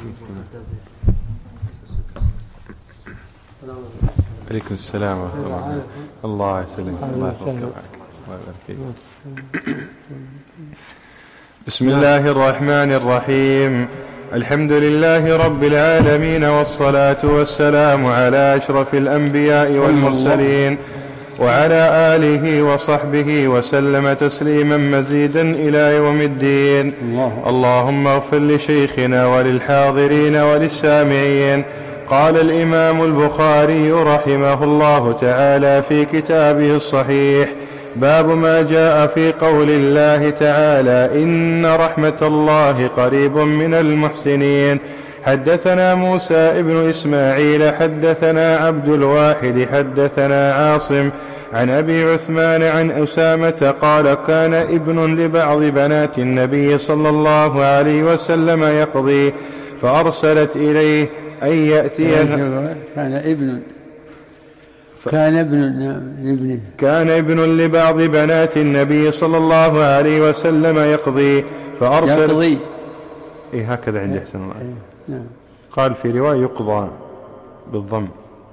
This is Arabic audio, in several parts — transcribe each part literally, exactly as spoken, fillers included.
عليكم السلام ورحمة الله. الله يسلمك. الله يحفظك معك. الله يبارك فيك. بسم الله الرحمن الرحيم. الحمد لله رب العالمين، والصلاة والسلام على أشرف الأنبياء والمرسلين وعلى آله وصحبه وسلم تسليما مزيدا إلى يوم الدين. اللهم اغفر لشيخنا وللحاضرين وللسامعين. قال الإمام البخاري رحمه الله تعالى في كتابه الصحيح: باب ما جاء في قول الله تعالى: إن رحمة الله قريب من المحسنين. حدثنا موسى ابن إسماعيل حدثنا عبد الواحد حدثنا عاصم عن أبي عثمان عن أسامة قال: كان ابن لبعض بنات النبي صلى الله عليه وسلم يقضي فأرسلت إليه أن يأتيها. كان ابن كان ابن لابنه كان ابن لبعض بنات النبي صلى الله عليه وسلم يقضي فأرسل يقضي إيه هكذا عندي أحسن الله. نعم. قال في رواية يقضى بالضم.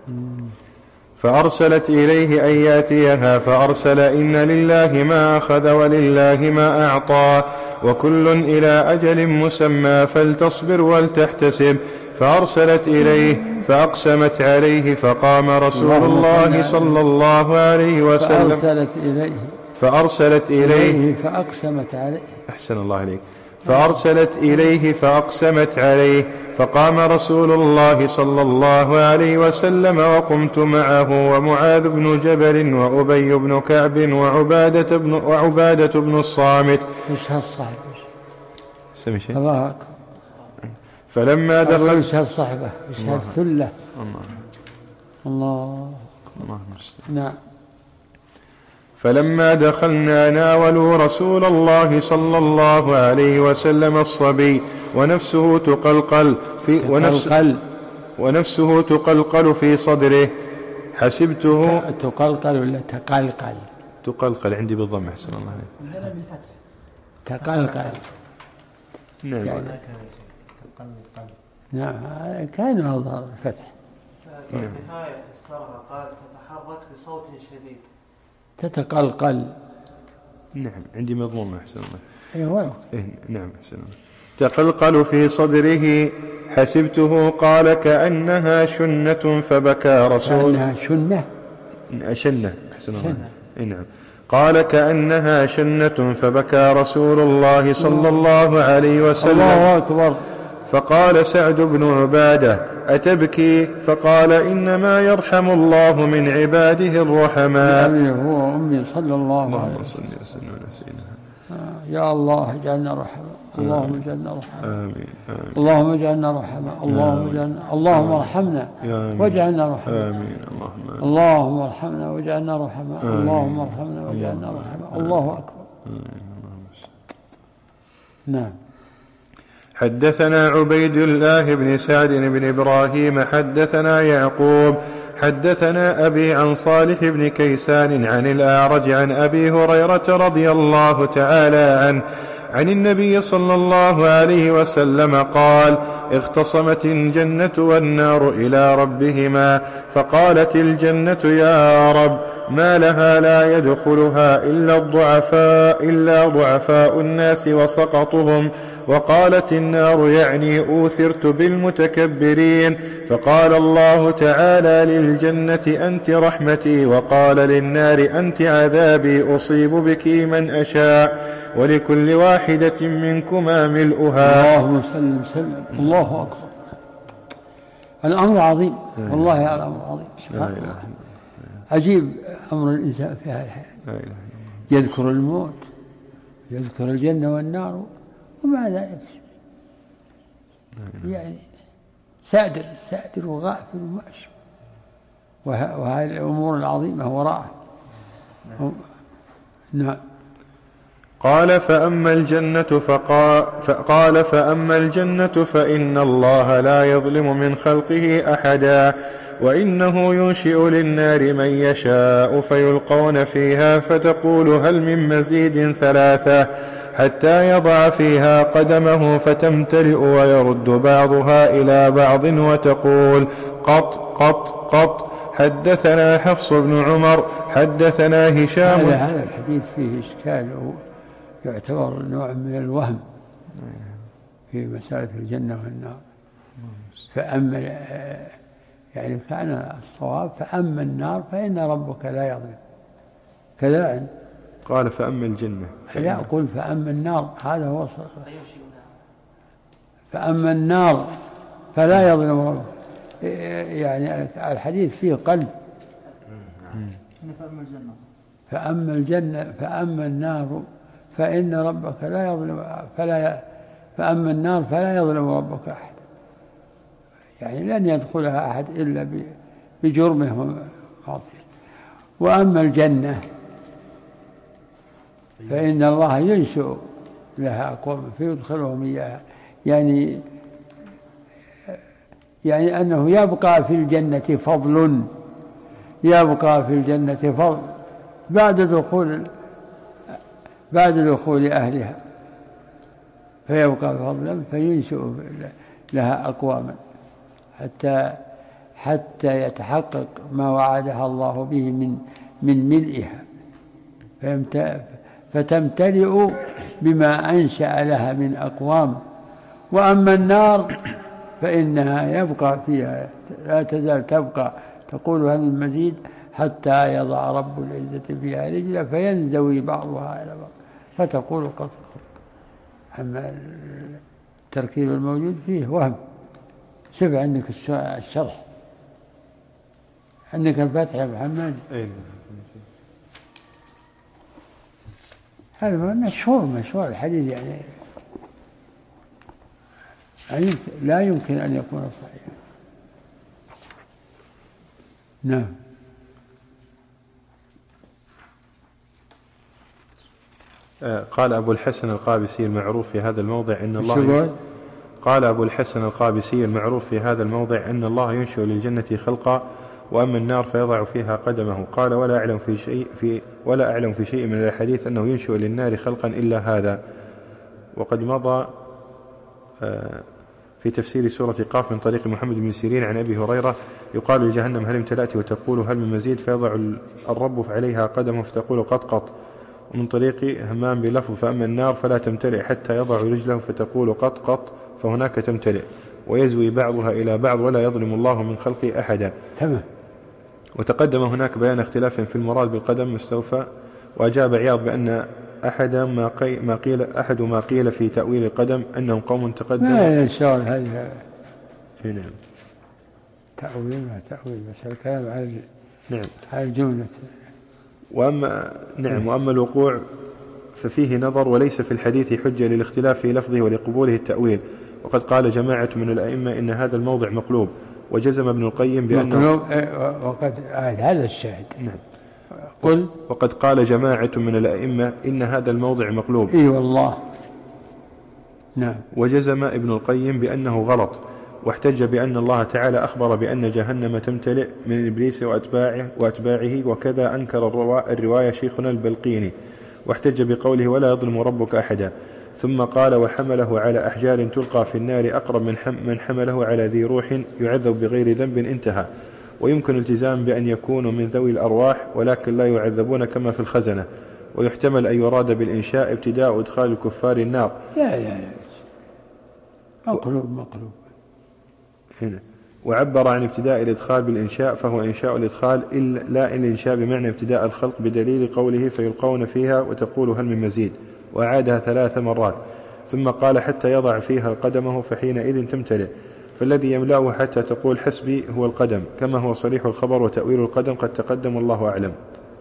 فأرسلت إليه أن يأتيها فأرسل: إن لله ما أخذ ولله ما أعطى وكل إلى أجل مسمى فلتصبر ولتحتسب. فأرسلت إليه فأقسمت عليه فقام رسول الله صلى الله عليه وسلم فأرسلت إليه فأرسلت إليه فأقسمت عليه أحسن الله عليك فأرسلت إليه فأقسمت عليه فقام رسول الله صلى الله عليه وسلم وقمت معه ومعاذ بن جبل وأبي بن كعب وعبادة بن, وعبادة بن الصامت. إيش هالصحبة؟ سمي شيء؟ الله أكبر. فلما دخل إيش هالصحبة؟ إيش هالثلة؟ الله الله الله نعم. فلما دخلنا ناولوا رسول الله صلى الله عليه وسلم الصبي ونفسه تقلقل في ونفسه, ونفسه تقلقل في صدره. حسبته تقلقل ولا تقلقل؟ تقلقل عندي بالضم أحسن الله عليك. تقلقل نعم يعني نعم كان أظهر الفتح. في نهاية السرعة قال: تتحرك بصوت شديد. تتقلقل. نعم عندي مضموم أحسن الله. أيوة إيه نعم أحسن الله. تقلقل في صدره. حسبته قال: كأنها شنة فبكى رسول كأنها شنة شنة أحسن الله. إيه نعم. قال: كأنها شنة فبكى رسول الله صلى الله عليه وسلم. الله أكبر. فقال سعد بن عبادة: أتبكي؟ فقال: إنما يرحم الله من عباده الرحماء. هو أمي صلى الله عليه وسلم. يا الله اجعلنا رحماء. اللهم اجعلنا رحماء. آمين. آمين. اللهم اجعلنا رحماء. اللهم اجعلنا اللهم ارحمنا واجعلنا رحماء. آمين. اللهم اللهم ارحمنا واجعلنا رحماء. اللهم ارحمنا واجعلنا رحماء. الله أكبر. نعم. حدثنا عبيد الله بن سعد بن إبراهيم حدثنا يعقوب حدثنا أبي عن صالح بن كيسان عن الأعرج عن أبي هريرة رضي الله تعالى عنه عن النبي صلى الله عليه وسلم قال: اختصمت الجنة والنار إلى ربهما فقالت الجنة: يا رب، ما لها لا يدخلها إلا الضعفاء إلا ضعفاء الناس وسقطهم. وقالت النار: يعني أوثرت بالمتكبرين. فقال الله تعالى للجنة: أنت رحمتي. وقال للنار: أنت عذابي أصيب بك من أشاء ولكل واحدة منكما ملؤها. اللهم سلم سلم. الله أكبر. الأمر عظيم والله. الأمر عظيم سبحان الله. عجيب أمر الإنسان في هذه الحياة. يذكر الموت، يذكر الجنة والنار، ومع ذلك يعني سادر سادر وغافل وماشي، وهذه الأمور العظيمة وراءه. نعم. قال: فأما الجنة فقال فأما الجنة فإن الله لا يظلم من خلقه أحدا، وإنه ينشئ للنار من يشاء فيلقون فيها فتقول: هل من مزيد؟ ثلاثة. حتى يضع فيها قدمه فتمتلئ ويرد بعضها إلى بعض وتقول قط قط قط. حدثنا حفص بن عمر حدثنا هشام. هذا هذا الحديث فيه إشكال ويعتبر نوع من الوهم في مسألة الجنة والنار. فأما يعني كان الصواب فأما النار فإن ربك لا يظلم كذا. قال فأما الجنة لا أقول فأما النار، هذا هو صحيح. فأما النار فلا يظلم ربك، يعني الحديث فيه قلب. فأما الجنة فأما النار فإن ربك لا يظلم فلا فأما النار فلا يظلم ربك أحد، يعني لن يدخلها أحد إلا بجرمه ومعصيته. وأما الجنة فإن الله ينشئ لها أقوام فيدخلهم إياها، يعني يعني أنه يبقى في الجنة فضل، يبقى في الجنة فضل بعد دخول بعد دخول أهلها، فيبقى فضلا فينشئ لها أقواما حتى حتى يتحقق ما وعدها الله به من من ملئها، فتمتلئ بما أنشأ لها من أقوام. وأما النار فإنها يبقى فيها لا تزال تبقى، تقول هل من مزيد حتى يضع رب العزة فيها رجلا فينزوي بعضها إلى بعض فتقول قط قط. أما التركيب الموجود فيه وهم. شوف عندك الشرح، عندك الفتح يا محمد. هذا مشهور مشهور الحديث، يعني لا يمكن أن يكون صحيحا. نعم. قال أبو الحسن القابسي المعروف في هذا الموضع إن الله قال أبو الحسن القابسي المعروف في هذا الموضع أن الله ينشئ للجنة خلقا وأما النار فيضع فيها قدمه. قال ولا أعلم في شيء في ولا أعلم في شيء من الحديث أنه ينشئ للنار خلقا إلا هذا. وقد مضى في تفسير سورة قاف من طريق محمد بن سيرين عن أبي هريرة يقال لجهنم هل امتلأت وتقول هل من مزيد فيضع الرب عليها قدمه فتقول قط قط. ومن طريق همام بلفظ فأما النار فلا تمتلئ حتى يضع رجله فتقول قط قط فهناك تمتلئ ويزوي بعضها إلى بعض ولا يظلم الله من خلقه أحدا. تمام. وتقدم هناك بيان اختلاف في المراد بالقدم مستوفى. وأجاب عياض بأن أحد ما, قي ما قيل أحد ما قيل في تأويل القدم أنهم قوم تقدموا. ما يشعر هذه نعم تأويل ما تأويل بس الكلام على نعم على الجملة. وأما نعم وأما الوقوع ففيه نظر وليس في الحديث حجة للاختلاف في لفظه ولقبوله التأويل. وقد قال جماعة من الأئمة إن هذا الموضع مقلوب وجزم ابن القيم بأنه مقلوب. وقد هذا الشاهد. نعم. قل وقد قال جماعة من الأئمة إن هذا الموضع مقلوب. إي والله. نعم. وجزم ابن القيم بأنه غلط واحتج بأن الله تعالى أخبر بأن جهنم تمتلئ من إبليس وأتباعه, وأتباعه وكذا أنكر الرواية شيخنا البلقيني واحتج بقوله ولا يظلم ربك أحدا. ثم قال وحمله على أحجار تلقى في النار أقرب من, حم من حمله على ذي روح يعذب بغير ذنب انتهى. ويمكن التزام بأن يكونوا من ذوي الأرواح ولكن لا يعذبون كما في الخزنة. ويحتمل أن يراد بالإنشاء ابتداء إدخال الكفار النار. لا لا لا مقلوب مقلوب هنا. وعبر عن ابتداء الإدخال بالإنشاء فهو إنشاء الإدخال إلا لا الإنشاء بمعنى ابتداء الخلق بدليل قوله فيلقون فيها وتقول هل من مزيد وأعادها ثلاث مرات. ثم قال حتى يضع فيها قدمه فحينئذ تمتلئ. فالذي يملأه حتى تقول حسبي هو القدم كما هو صريح الخبر وتأويل القدم قد تقدم والله أعلم.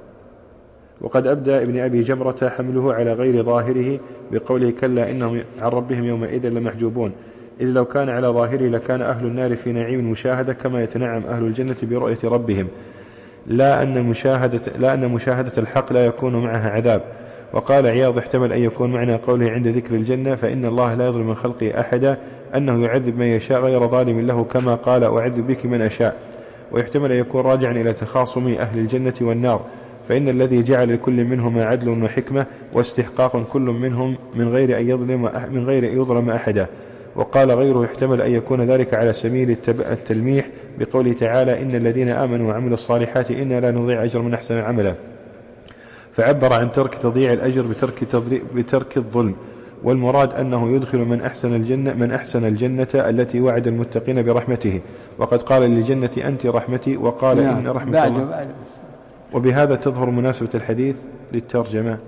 وقد أبدى ابن أبي جمرة حمله على غير ظاهره بقوله كلا إنهم عن ربهم يومئذ لمحجوبون إذ لو كان على ظاهره لكان أهل النار في نعيم مشاهدة كما يتنعم أهل الجنة برؤية ربهم لا أن مشاهدة, لا أن مشاهدة الحق لا يكون معها عذاب. وقال عياض احتمل أن يكون معنى قوله عند ذكر الجنة فإن الله لا يظلم من خلقه أحدا أنه يعذب من يشاء غير ظالم له كما قال أعذب بك من أشاء. ويحتمل أن يكون راجعا إلى تخاصم أهل الجنة والنار فإن الذي جعل لكل منهما عدل وحكمة واستحقاق كل منهم من غير أن يظلم من غير أن يظلم أحدا. وقال غيره يحتمل أن يكون ذلك على سبيل التلميح بقوله تعالى إن الذين آمنوا وعملوا الصالحات إنا لا نضيع أجر من أحسن عملا، فعبر عن ترك تضييع الأجر بترك, بترك الظلم، والمراد أنه يدخل من أحسن الجنة, من أحسن الجنة التي وعد المتقين برحمته، وقد قال للجنة أنت رحمتي، وقال نعم إن رحمة بعد الله بعد. وبهذا تظهر مناسبة الحديث للترجمة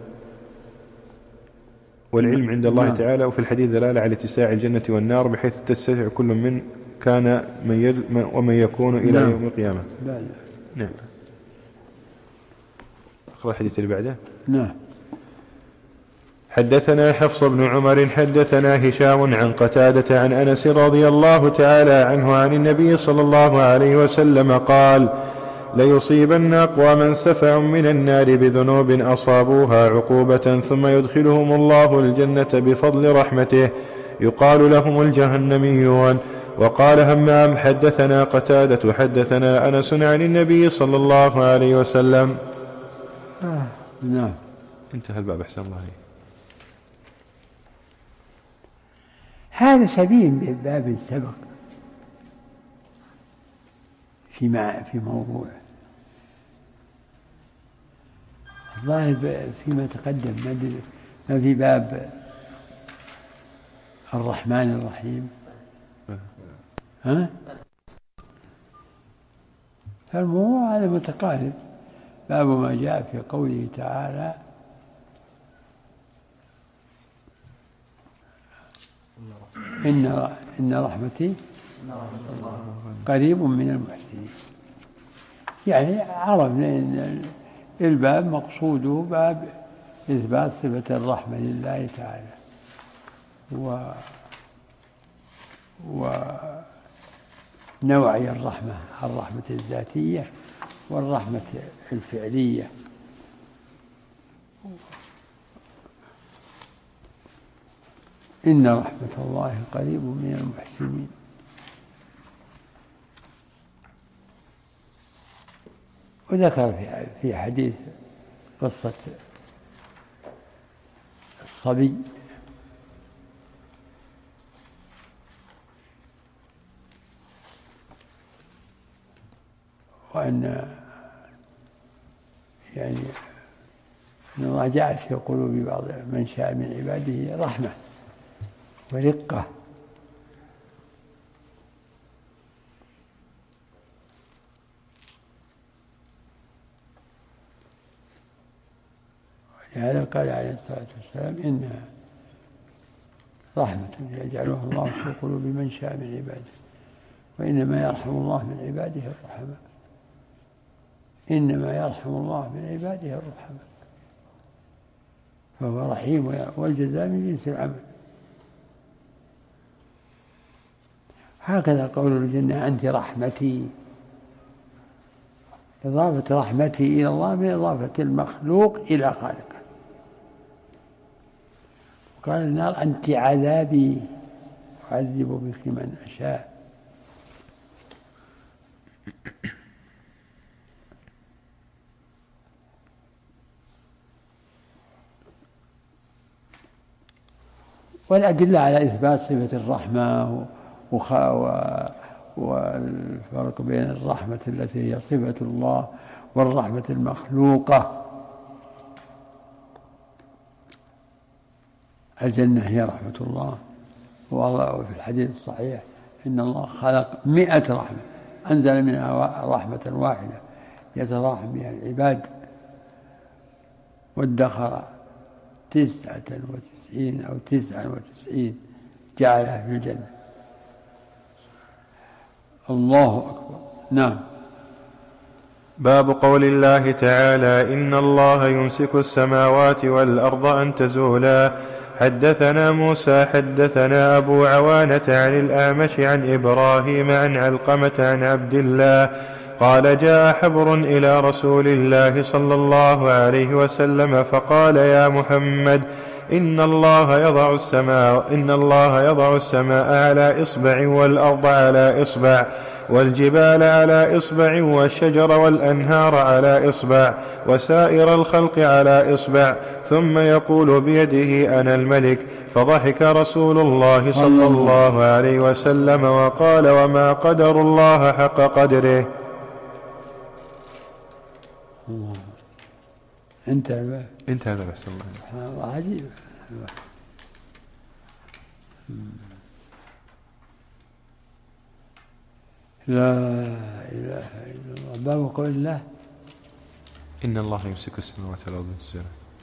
والعلم عند الله نعم. تعالى. وفي الحديث دلالة على اتساع الجنة والنار بحيث تتسع كل من كان من يد ومن يكون إلى نعم. يوم القيامة. نعم. أقرأ الحديث اللي بعده. نعم. حدثنا حفص بن عمر حدثنا هشام عن قتادة عن أنس رضي الله تعالى عنه عن النبي صلى الله عليه وسلم قال ليصيبن أقواما سفع من النار بذنوب أصابوها عقوبة ثم يدخلهم الله الجنة بفضل رحمته يقال لهم الجهنميون. وقال همام حدثنا قتادة حدثنا أنس عن النبي صلى الله عليه وسلم. آه. نعم. انتهى الباب أحسن الله عليه. هذا شبيه بباب سبق في مع في موضوع الظاهر فيما تقدم ما في باب الرحمن الرحيم ها فالموضوع هذا متقارب. باب ما جاء في قوله تعالى إن إن رحمتي قريب من المحسنين. يعني عرفنا أن الباب مقصوده باب إثبات صفة الرحمة لله تعالى و ونوعي الرحمة، الرحمة الذاتية والرحمة الفعلية. إن رحمة الله قريب من المحسنين. وذكر في حديث قصة الصبي وأن يعني أن الله جعل في قلوب بعض من شاء من عباده رحمة ورقة. ولهذا قال عليه الصلاة والسلام إنها رحمة يجعلها الله في قلوب من شاء من عباده وإنما يرحم الله من عباده الرحماء. إنما يرحم الله من عباده الرحماء، فهو رحيم والجزاء من جنس العمل. هكذا قول الجنة أنت رحمتي، إضافة رحمتي إلى الله من إضافة المخلوق إلى خالقه. وقال النار أنت عذابي أعذب بك من أشاء. والأدلة على إثبات صفة الرحمة والفرق بين الرحمة التي هي صفة الله والرحمة المخلوقة. الجنة هي رحمة الله، وفي الحديث الصحيح إن الله خلق مئة رحمة أنزل منها رحمة واحدة يتراحم بها العباد، وادخر تسعة وتسعين أو تسعة وتسعين جعلها في الجنة. الله أكبر. نعم. باب قول الله تعالى إن الله يمسك السماوات والأرض أن تزولا. حدثنا موسى حدثنا أبو عوانة عن الأعمش عن إبراهيم عن علقمة عن عبد الله قال جاء حبر إلى رسول الله صلى الله عليه وسلم فقال يا محمد إن الله يضع السماء إن الله يضع السماء على إصبع والأرض على إصبع والجبال على إصبع والشجر والأنهار على إصبع وسائر الخلق على إصبع ثم يقول بيده أنا الملك. فضحك رسول الله صلى الله عليه وسلم وقال وما قدر الله حق قدره. انتهى الباب. انتهى الباب. أحسن الله. سبحان الله عجيب. لا إله إلا الله. باب قول الله إن الله يمسك السماوات والأرض أن تزولا.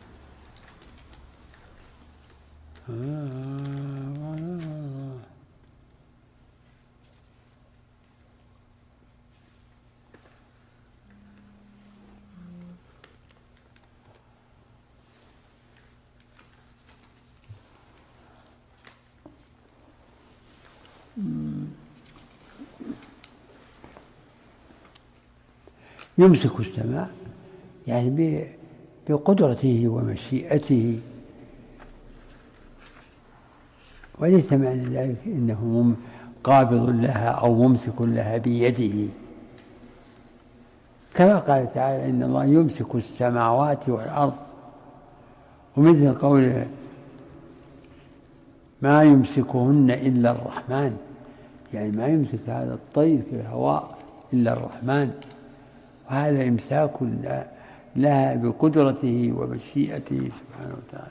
يمسك السماء يعني بقدرته ومشيئته، وليس معنى ذلك إنه قابض لها أو ممسك لها بيده، كما قال تعالى إن الله يمسك السماوات والأرض، ومثل قوله ما يمسكهن إلا الرحمن، يعني ما يمسك هذا الطير في الهواء إلا الرحمن، وهذا إمساك لها بقدرته ومشيئته سبحانه وتعالى.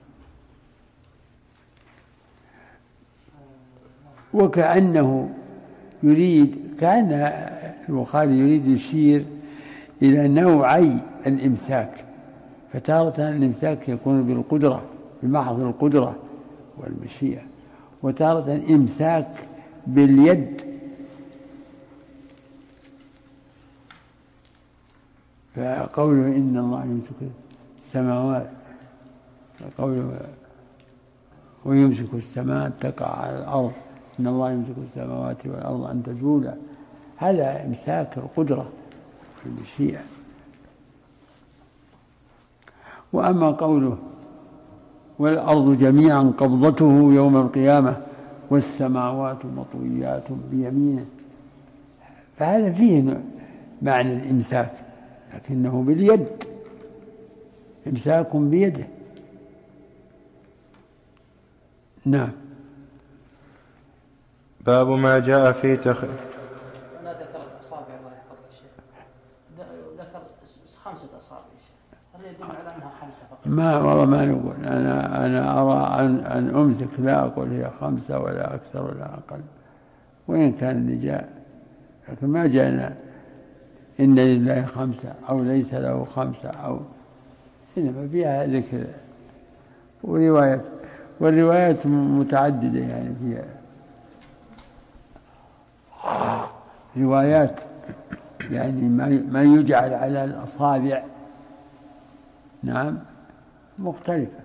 وكأنه يريد، كأن البخاري يريد يشير إلى نوعي الإمساك، فتارة الإمساك يكون بالقدرة بمحض القدرة والمشيئة، وتارة إمساك باليد، فقوله إن الله يمسك السماوات، قوله ويمسك السماء تقع على الأرض، إن الله يمسك السماوات والأرض أن تزولا، هذا إمساك القدرة والمشيئة. وأما قوله والأرض جميعا قبضته يوم القيامة والسماوات مطويات بيمينه، فهذا فيه معنى الإمساك، لكنه باليد، إمساك بيده. نعم. باب ما جاء في تخ... لا ذكر الأصابع الله يحفظك الشيخ، ذكر خمسة أصابع هل يدل على أنها خمسة فقط؟ ما والله ما نقول، أنا أنا أرى أن أن أمسك، لا أقول هي خمسة ولا أكثر ولا أقل، وإن كان اللي جاء، لكن ما جاءنا إن لله خمسة أو ليس له خمسة، أو إنما فيها ذكر وروايات، والروايات متعددة، يعني فيها روايات يعني ما يجعل على الأصابع نعم مختلفة،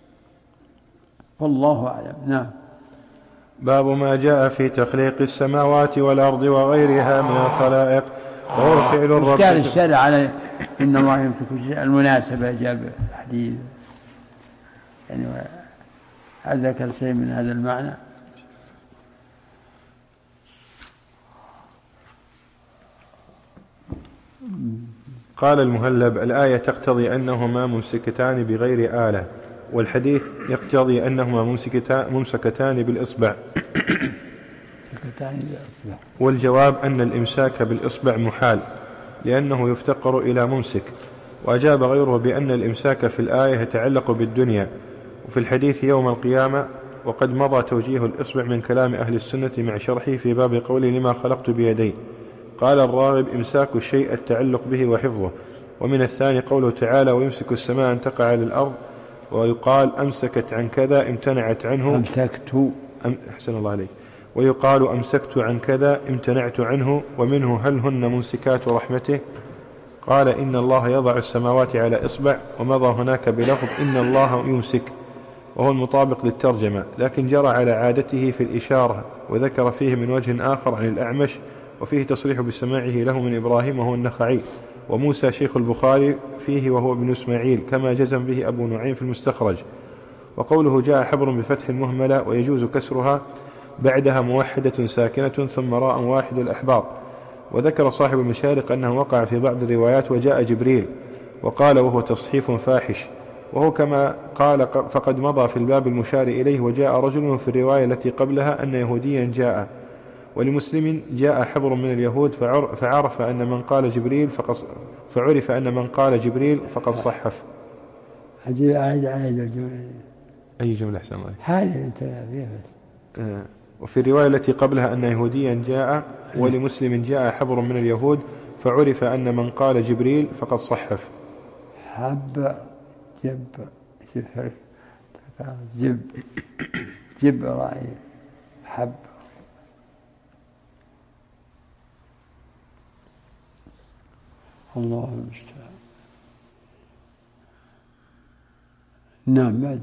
والله أعلم. نعم. باب ما جاء في تخليق السماوات والأرض وغيرها من الخلائق، وهو فعل الرب. كان الشارع على إن الله يمسك المناسبة، جاب الحديث يعني هل ذكر شيء من هذا المعنى؟ قال المهلب الآية تقتضي أنهما ممسكتان بغير آلة، والحديث يقتضي أنهما ممسكتان بالإصبع. والجواب أن الإمساك بالإصبع محال، لأنه يفتقر إلى ممسك. وأجاب غيره بأن الإمساك في الآية يتعلق بالدنيا، وفي الحديث يوم القيامة، وقد مضى توجيه الإصبع من كلام أهل السنة مع شرحه في باب قوله لما خلقت بيدي. قال الراغب إمساك الشيء التعلق به وحفظه. ومن الثاني قوله تعالى ويمسك السماء أن تقع على الأرض، ويقال أمسكت عن كذا امتنعت عنه. أمسكت أم أحسن الله عليك. ويقال أمسكت عن كذا امتنعت عنه. ومنه هل هن ممسكات رحمته؟ قال إن الله يضع السماوات على إصبع، ومضى هناك بلفظ إن الله يمسك، وهو المطابق للترجمة، لكن جرى على عادته في الإشارة، وذكر فيه من وجه آخر عن الأعمش، وفيه تصريح بسماعه له من إبراهيم وهو النخعي، وموسى شيخ البخاري فيه وهو ابن إسماعيل، كما جزم به أبو نعيم في المستخرج. وقوله جاء حبر بفتح المهملة ويجوز كسرها بعدها موحدة ساكنة ثم راء واحد الأحبار، وذكر صاحب المشارق أنه وقع في بعض الروايات وجاء جبريل، وقال وهو تصحيف فاحش، وهو كما قال فقد مضى في الباب المشار إليه وجاء رجل في الرواية التي قبلها أن يهوديا جاء. ولمسلم جاء حبر من اليهود فعرف أن من قال جبريل فقد فعرف أن من قال جبريل فقد صحف. عجيب. أعيد أعيد الجملة. أي جملة أحسن الله؟ هذه أنت فيها بس. آه. وفي الرواية التي قبلها أن يهوديا جاء، ولمسلم جاء حبر من اليهود فعرف أن من قال جبريل فقد صحف. حب جب شفر جب جب رأي حب. الله المستعان. نعم. بعد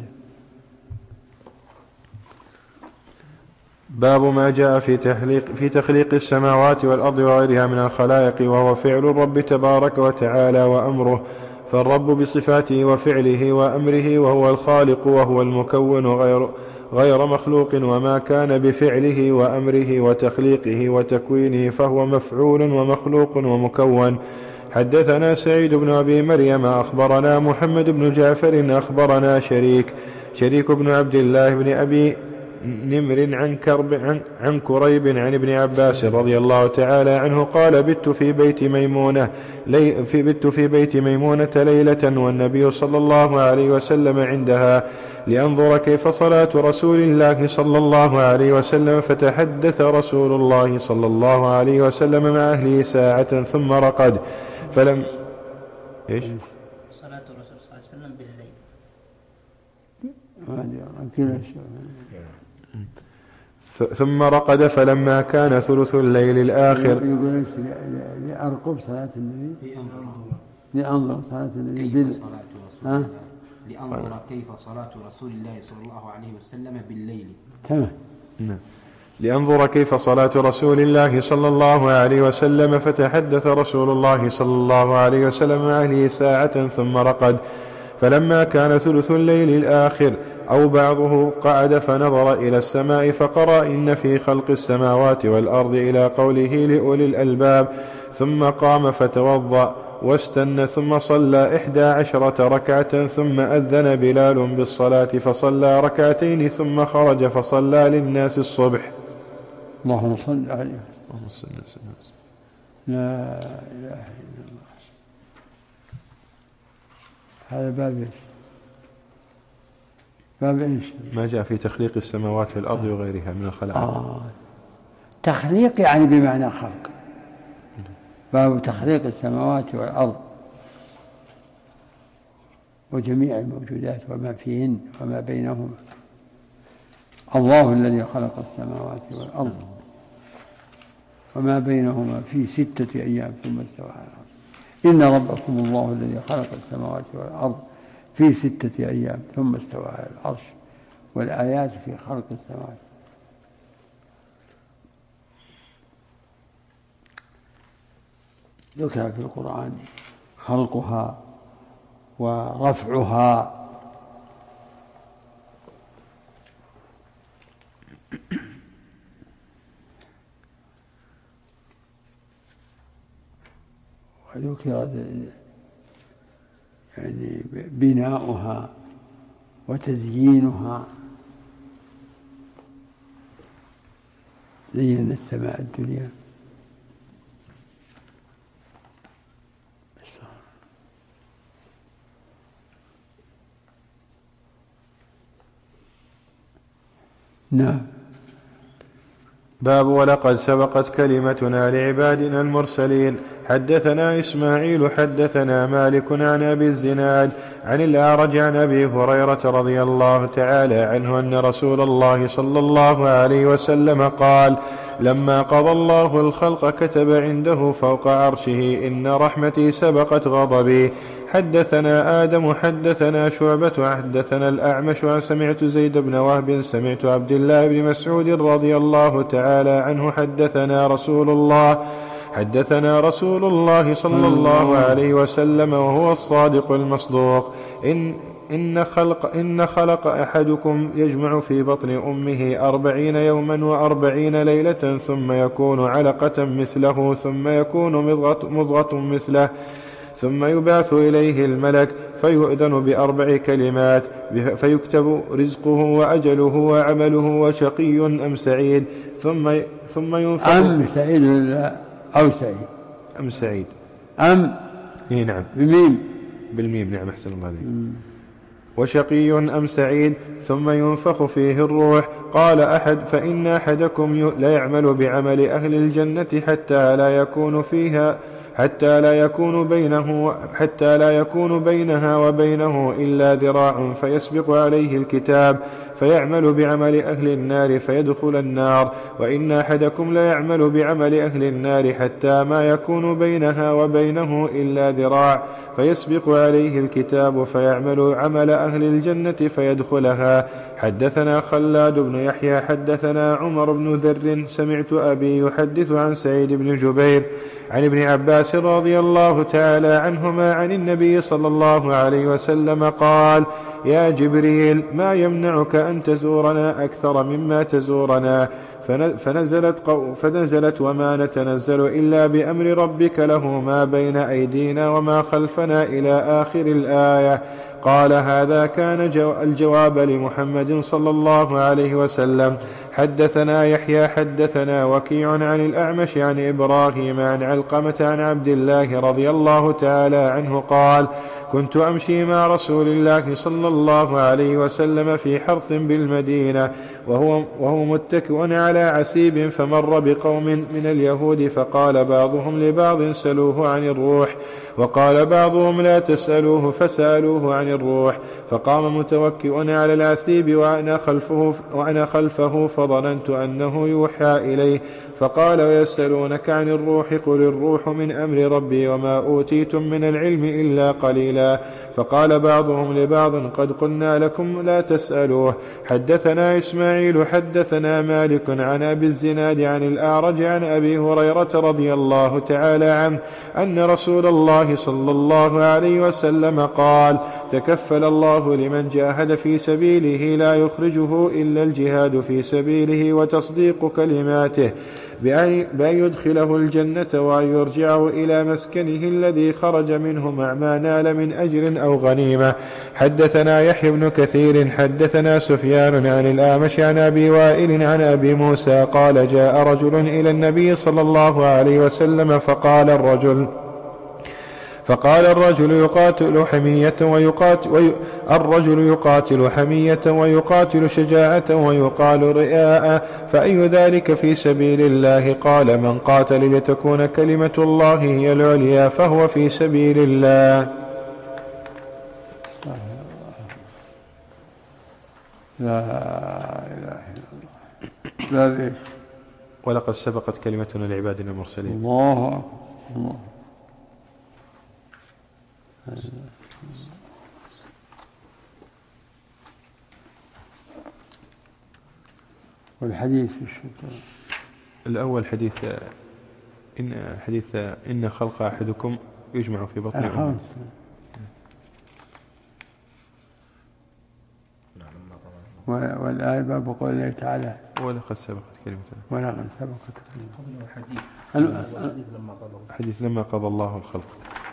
باب ما جاء في تخليق, في تخليق السماوات والأرض وغيرها من الخلائق، وهو فعل الرب تبارك وتعالى وأمره. فالرب بصفاته وفعله وأمره، وهو الخالق وهو المكون غير, غير مخلوق، وما كان بفعله وأمره وتخليقه وتكوينه فهو مفعول ومخلوق ومكون. حدثنا سعيد بن أبي مريم أخبرنا محمد بن جعفر أخبرنا شريك شريك بن عبد الله بن أبي نمر عن, كرب عن, عن كريب عن ابن عباس رضي الله تعالى عنه قال بت في بيت ميمونة لي في بت في بيت ميمونة ليلة والنبي صلى الله عليه وسلم عندها لأنظر كيف صلاة رسول الله صلى الله عليه وسلم، فتحدث رسول الله صلى الله عليه وسلم مع أهله ساعة ثم رقد فلم إيش؟ صلاة الرسول صلى الله عليه وسلم بالليل. ثم رقد فلما كان ثلث الليل الآخر. يقول ايش؟ لأرقب صلاة النبي، لأنظر صلاة النبي كيف صلاة رسول الله، لأنظر كيف صلاة رسول الله صلى الله عليه وسلم بالليل. تمام. نعم. لأنظر كيف صلاة رسول الله صلى الله عليه وسلم، فتحدث رسول الله صلى الله عليه وسلم مع أهله ساعة ثم رقد. فلما كان ثلث الليل الآخر أو بعضه قعد فنظر إلى السماء فقرأ إن في خلق السماوات والأرض إلى قوله لأولي الألباب، ثم قام فتوضأ واستنى ثم صلى إحدى عشرة ركعة، ثم أذن بلال بالصلاة فصلى ركعتين ثم خرج فصلى للناس الصبح. اللهم صل عليه. لا إله إلا الله. هذا باب ايش؟ باب ايش؟ ما جاء في تخليق السماوات والأرض وغيرها من الخلائق. آه. تخليق يعني بمعنى خلق. باب تخليق السماوات والأرض وجميع الموجودات وما فيهن وما بينهما. الله الذي خلق السماوات والأرض وما بينهما في ستة أيام ثم استوى على العرش. إن ربكم الله الذي خلق السماوات والأرض في ستة أيام ثم استوى على العرش. والآيات في خلق السماوات. ذكر في القرآن خلقها ورفعها وذكر يعني بناؤها وتزيينها. زينا السماء الدنيا نعم. باب ولقد سبقت كلمتنا لعبادنا المرسلين. حدثنا إسماعيل حدثنا مالك عن أبي الزناد عن الأعرج عن أبي هريرة رضي الله تعالى عنه أن رسول الله صلى الله عليه وسلم قال: لما قضى الله الخلق كتب عنده فوق عرشه: إن رحمتي سبقت غضبي. حدثنا آدم حدثنا شعبة حدثنا الأعمش سمعت زيد بن وهب سمعت عبد الله بن مسعود رضي الله تعالى عنه حدثنا رسول الله حدثنا رسول الله صلى الله عليه وسلم وهو الصادق المصدوق إن إن خلق, إن خلق أحدكم يجمع في بطن أمه أربعين يوما وأربعين ليلة ثم يكون علقة مثله ثم يكون مضغة, مضغة مثله ثم يبعث إليه الملك فيؤذن بأربع كلمات فيكتب رزقه وأجله وعمله وشقي أم سعيد ثم ثم ينفخ أم سعيد أو سعيد أم سعيد أم إيه نعم بميم بالميم نعم أحسن الله عليك وشقي أم سعيد ثم ينفخ فيه الروح. قال أحد فإن أحدكم لا يعمل بعمل أهل الجنة حتى لا يكون فيها حتى لا يكون بينه حتى لا يكون بينها وبينه إلا ذراع فيسبق عليه الكتاب فيعمل بعمل أهل النار فيدخل النار. وإن أحدكم لا يعمل بعمل أهل النار حتى ما يكون بينها وبينه إلا ذراع فيسبق عليه الكتاب فيعمل عمل أهل الجنة فيدخلها. حدثنا خلاد بن يحيى حدثنا عمر بن ذر سمعت أبي يحدث عن سعيد بن جبير عن ابن عباس رضي الله تعالى عنهما عن النبي صلى الله عليه وسلم قال يا جبريل ما يمنعك أن تزورنا أكثر مما تزورنا فنزلت, فنزلت وما نتنزل إلا بأمر ربك له ما بين أيدينا وما خلفنا إلى آخر الآية. قال هذا كان الجواب لمحمد صلى الله عليه وسلم. حدثنا يحيى حدثنا وكيع عن الأعمش عن إبراهيم عن علقمة عن عبد الله رضي الله تعالى عنه قال كنت أمشي مع رسول الله صلى الله عليه وسلم في حرث بالمدينة وهو, وهو متكئ على عسيب فمر بقوم من اليهود فقال بعضهم لبعض سلوه عن الروح وقال بعضهم لا تسألوه فسألوه عن الروح فقام متوكئ على العسيب وأنا خلفه, وأنا خلفه فظننت أنه يوحى إليه فقال ويسألونك عن الروح قل الروح من أمر ربي وما أوتيتم من العلم إلا قليلا. فقال بعضهم لبعض قد قلنا لكم لا تسألوه. حدثنا إسماعيل حدثنا مالك عن أبي الزناد عن الأعرج عن أبي هريرة رضي الله تعالى عنه أن رسول الله صلى الله عليه وسلم قال تكفل الله لمن جاهد في سبيله لا يخرجه إلا الجهاد في سبيله وتصديق كلماته بأن يدخله الجنة وأن يرجعه إلى مسكنه الذي خرج منه مع ما نال من أجر أو غنيمة. حدثنا يحيى بن كثير حدثنا سفيان عن الأعمش عن أبي وائل عن أبي موسى قال جاء رجل إلى النبي صلى الله عليه وسلم فقال الرجل فقال الرجل يقاتل حمية ويقاتل وي الرجل يقاتل حمية ويقاتل شجاعة ويقال رئاء فأي ذلك في سبيل الله؟ قال من قاتل لتكون كلمة الله هي العليا فهو في سبيل الله. لا إله إلا الله. ولقد سبقت كلمتنا لعبادنا المرسلين. الله الله. والحديث الشكر الأول حديث إن حديث إن خلق أحدكم يجمع في بطن أمه. والآية باب قول الله تعالى ولقد سبقت كلمتنا ولقد سبقت كلمتنا حديث لما قضى الله الخلق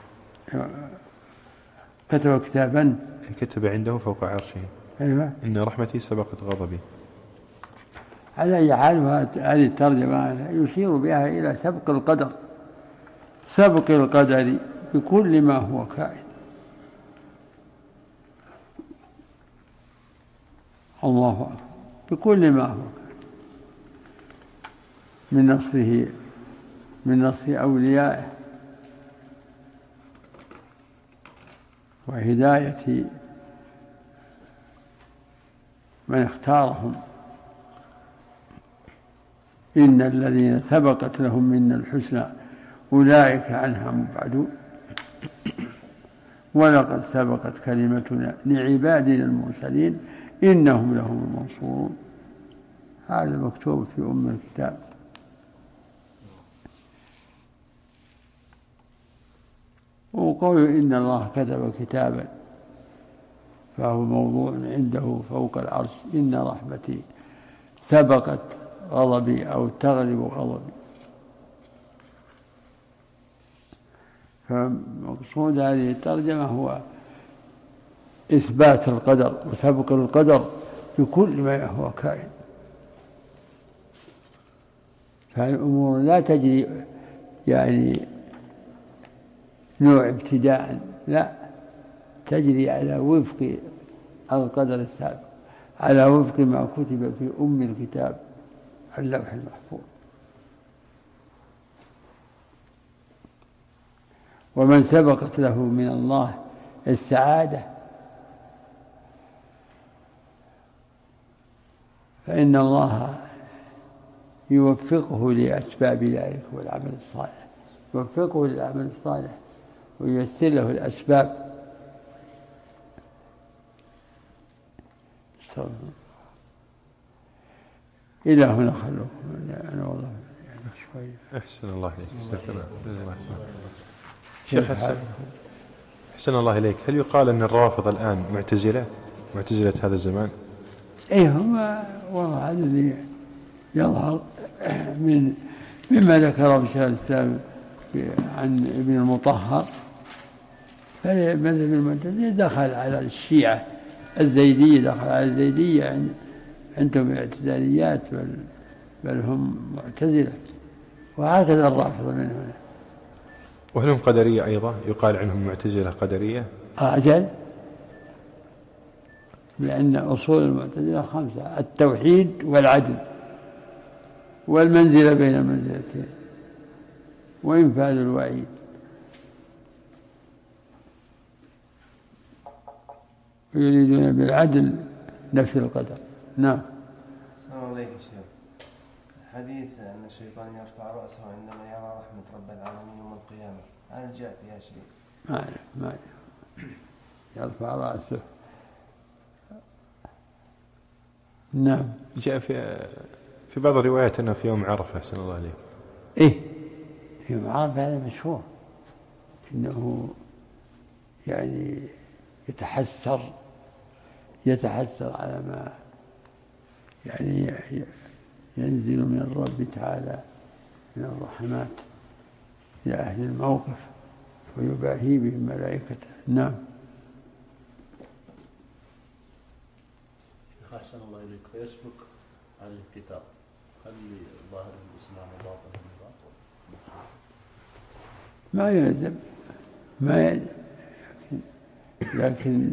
كتب كتابا كتب عنده فوق عرشه أيوة إن رحمتي سبقت غضبي. على أي حال هذه الترجمة يشير بها إلى سبق القدر سبق القدر بكل ما هو كائن. الله أكبر بكل ما هو كائن من نصره من نصر أوليائه وهداية من اختارهم. إن الذين سبقت لهم منا الحسنى أولئك عنها مبعدون ولقد سبقت كلمتنا لعبادنا المرسلين إنهم لهم المنصورون. هذا مكتوب في أم الكتاب. وقول إن الله كتب كتابا فهو موضوع عنده فوق العرش. إن رحمتي سبقت غضبي أو تغلب غضبي. فمقصود هذه الترجمة هو إثبات القدر وسبق القدر في كل ما هو كائن. فالأمور لا تجري يعني نوع ابتداء، لا، تجري على وفق القدر السابق، على وفق ما كتب في أم الكتاب اللوح المحفوظ. ومن سبقت له من الله السعادة فإن الله يوفقه لأسباب ذلك والعمل الصالح، يوفقه للعمل الصالح وييسر له الأسباب. إلى هنا خلوكم، أنا والله يعني شوي. أحسن الله إليك. شيخ حسن، أحسن الله إليك، هل يقال أن الرافض الآن معتزلة معتزلة هذا الزمان؟ إيه، هم والله هذا اللي يظهر من مما ذكره شيخ الإسلام عن ابن المطهر. فمذهب المعتزلة دخل على الشيعة الزيدية، دخل على الزيدية، عندهم اعتزاليات بل هم معتزلة، وهكذا الرافضة من هنا. وهل هم قدرية أيضا؟ يقال عنهم معتزلة قدرية؟ أجل، لأن أصول المعتزلة خمسة: التوحيد والعدل والمنزلة بين المنزلتين وإنفاذ الوعيد. يريدون بالعدل نفي القدر. نعم. السلام عليكم شيخ. حديث أن الشيطان يرفع رأسه عندما يرى رحمة رب العالمين يوم القيامة، هل جاء فيها شيء؟ ما أعرف ما أعرف. يرفع رأسه. نعم. جاء في في بعض الروايات أنه في يوم عرفة. أحسن الله عليك. إيه، في يوم عرفة هذا مشهور، إنه يعني يتحسر يتحسر على ما يعني ينزل من الرب تعالى من الرحمات إلى أهل الموقف ويباهي بهم ملائكته. نعم. أحسن الله إليك، فيسبق على الكتاب، هل ظاهر الإسلام وباطن الباطل؟ ما يلزم ما يلزم لكن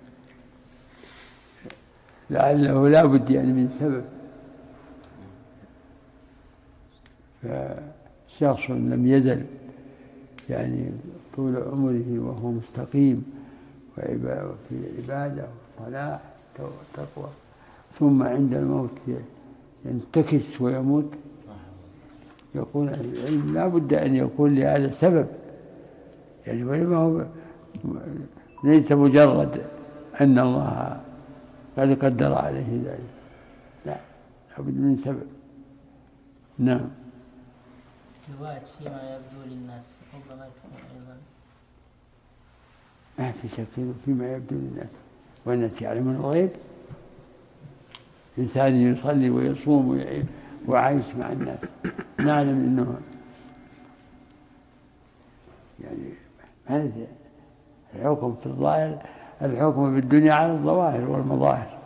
لعله لا بد يعني من سبب. فشخص لم يزل يعني طول عمره وهو مستقيم وفي عبادة وصلاح وتقوى، ثم عند الموت ينتكس ويموت، يقول العلم لا بد أن يكون لهذا سبب يعني، ولما هو ليس مجرد أن الله قد قدر عليه ذلك، لا، لابد من سبب. نعم. رواية فيما يبدو للناس ربما تكون أيضا ما في شك فيما يبدو للناس، والناس يعلمون الغيب. إنسان يصلي ويصوم وعايش مع الناس، نعلم إنه يعني هذا الحكم في الظاهر، الحكم في الدنيا على الظواهر والمظاهر.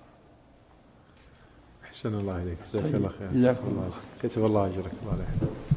أحسن الله إليك، جزاك الله خير. جزاك الله. كتب الله أجرك. الله عليك.